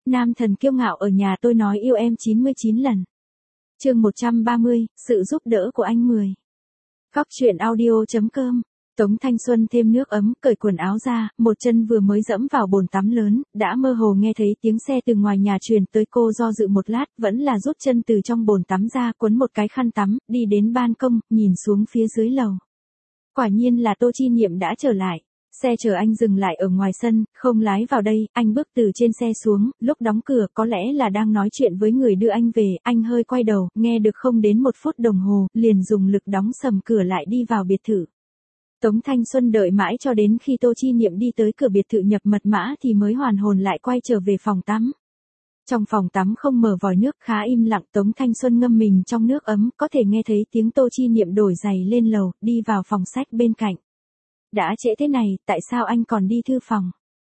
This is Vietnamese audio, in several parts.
Nam thần kiêu ngạo ở nhà tôi nói yêu em 99 lần. Chương 130, sự giúp đỡ của anh 10. Góc truyện audio.com. Tống Thanh Xuân thêm nước ấm, cởi quần áo ra, một chân vừa mới dẫm vào bồn tắm lớn, đã mơ hồ nghe thấy tiếng xe từ ngoài nhà truyền tới. Cô do dự một lát, vẫn là rút chân từ trong bồn tắm ra, quấn một cái khăn tắm, đi đến ban công, nhìn xuống phía dưới lầu. Quả nhiên là Tô Chi Niệm đã trở lại. Xe chở anh dừng lại ở ngoài sân, không lái vào đây, anh bước từ trên xe xuống, lúc đóng cửa có lẽ là đang nói chuyện với người đưa anh về, anh hơi quay đầu, nghe được không đến 1 phút đồng hồ, liền dùng lực đóng sầm cửa lại đi vào biệt thự. Tống Thanh Xuân đợi mãi cho đến khi Tô Chi Niệm đi tới cửa biệt thự nhập mật mã thì mới hoàn hồn lại quay trở về phòng tắm. Trong phòng tắm không mở vòi nước, khá im lặng. Tống Thanh Xuân ngâm mình trong nước ấm, có thể nghe thấy tiếng Tô Chi Niệm đổi giày lên lầu, đi vào phòng sách bên cạnh. Đã trễ thế này, tại sao anh còn đi thư phòng?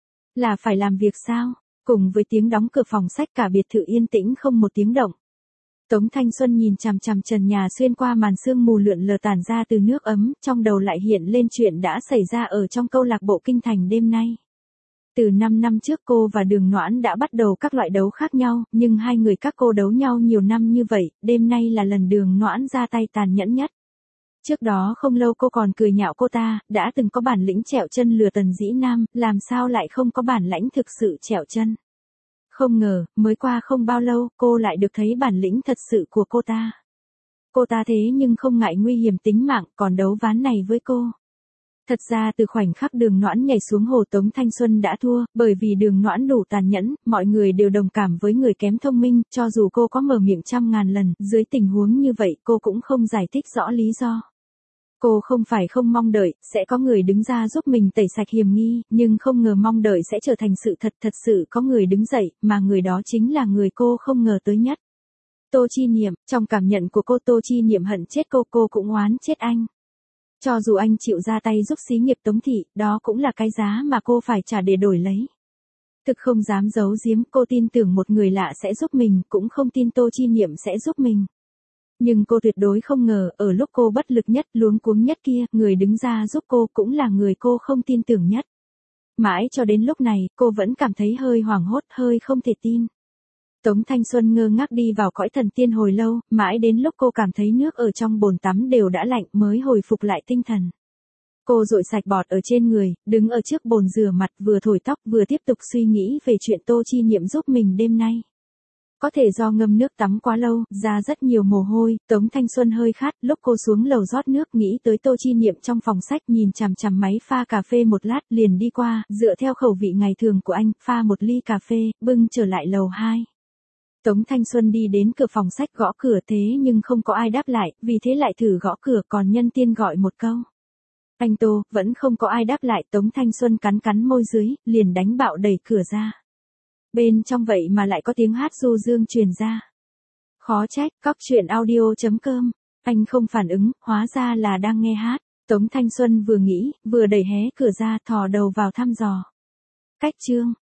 Là phải làm việc sao? Cùng với tiếng đóng cửa phòng sách, cả biệt thự yên tĩnh không một tiếng động. Tống Thanh Xuân nhìn chằm chằm trần nhà xuyên qua màn sương mù lượn lờ tản ra từ nước ấm, trong đầu lại hiện lên chuyện đã xảy ra ở trong câu lạc bộ Kinh Thành đêm nay. Từ 5 năm trước cô và Đường Noãn đã bắt đầu các loại đấu khác nhau, nhưng hai người các cô đấu nhau nhiều năm như vậy, đêm nay là lần Đường Noãn ra tay tàn nhẫn nhất. Trước đó không lâu cô còn cười nhạo cô ta, đã từng có bản lĩnh trẹo chân lừa Tần Dĩ Nam, làm sao lại không có bản lãnh thực sự trẹo chân. Không ngờ, mới qua không bao lâu, cô lại được thấy bản lĩnh thật sự của cô ta. Cô ta thế nhưng không ngại nguy hiểm tính mạng, còn đấu ván này với cô. Thật ra từ khoảnh khắc Đường Noãn nhảy xuống hồ, Tống Thanh Xuân đã thua, bởi vì Đường Noãn đủ tàn nhẫn, mọi người đều đồng cảm với người kém thông minh, cho dù cô có mở miệng 100.000 lần, dưới tình huống như vậy cô cũng không giải thích rõ lý do. Cô không phải không mong đợi, sẽ có người đứng ra giúp mình tẩy sạch hiểm nghi, nhưng không ngờ mong đợi sẽ trở thành sự thật. Thật sự có người đứng dậy, mà người đó chính là người cô không ngờ tới nhất. Tô Chi Niệm, trong cảm nhận của cô, Tô Chi Niệm hận chết cô cũng oán chết anh. Cho dù anh chịu ra tay giúp xí nghiệp Tống thị, đó cũng là cái giá mà cô phải trả để đổi lấy. Thực không dám giấu giếm, cô tin tưởng một người lạ sẽ giúp mình, cũng không tin Tô Chi Niệm sẽ giúp mình. Nhưng cô tuyệt đối không ngờ, ở lúc cô bất lực nhất, luống cuống nhất kia, người đứng ra giúp cô cũng là người cô không tin tưởng nhất. Mãi cho đến lúc này, cô vẫn cảm thấy hơi hoảng hốt, hơi không thể tin. Tống Thanh Xuân ngơ ngác đi vào cõi thần tiên hồi lâu, mãi đến lúc cô cảm thấy nước ở trong bồn tắm đều đã lạnh mới hồi phục lại tinh thần. Cô dội sạch bọt ở trên người, đứng ở trước bồn rửa mặt, vừa thổi tóc vừa tiếp tục suy nghĩ về chuyện Tô Chi Niệm giúp mình đêm nay. Có thể do ngâm nước tắm quá lâu, ra rất nhiều mồ hôi, Tống Thanh Xuân hơi khát, lúc cô xuống lầu rót nước nghĩ tới Tô Chi Niệm trong phòng sách nhìn chằm chằm máy pha cà phê một lát, liền đi qua, dựa theo khẩu vị ngày thường của anh, pha một ly cà phê, bưng trở lại lầu 2. Tống Thanh Xuân đi đến cửa phòng sách gõ cửa thế nhưng không có ai đáp lại, vì thế lại thử gõ cửa, còn nhân tiên gọi một câu. Anh Tô, vẫn không có ai đáp lại. Tống Thanh Xuân cắn cắn môi dưới, liền đánh bạo đẩy cửa ra. Bên trong vậy mà lại có tiếng hát du dương truyền ra. Khó trách, góc truyện audio.com, anh không phản ứng, hóa ra là đang nghe hát. Tống Thanh Xuân vừa nghĩ, vừa đẩy hé cửa ra, thò đầu vào thăm dò. Cách chương.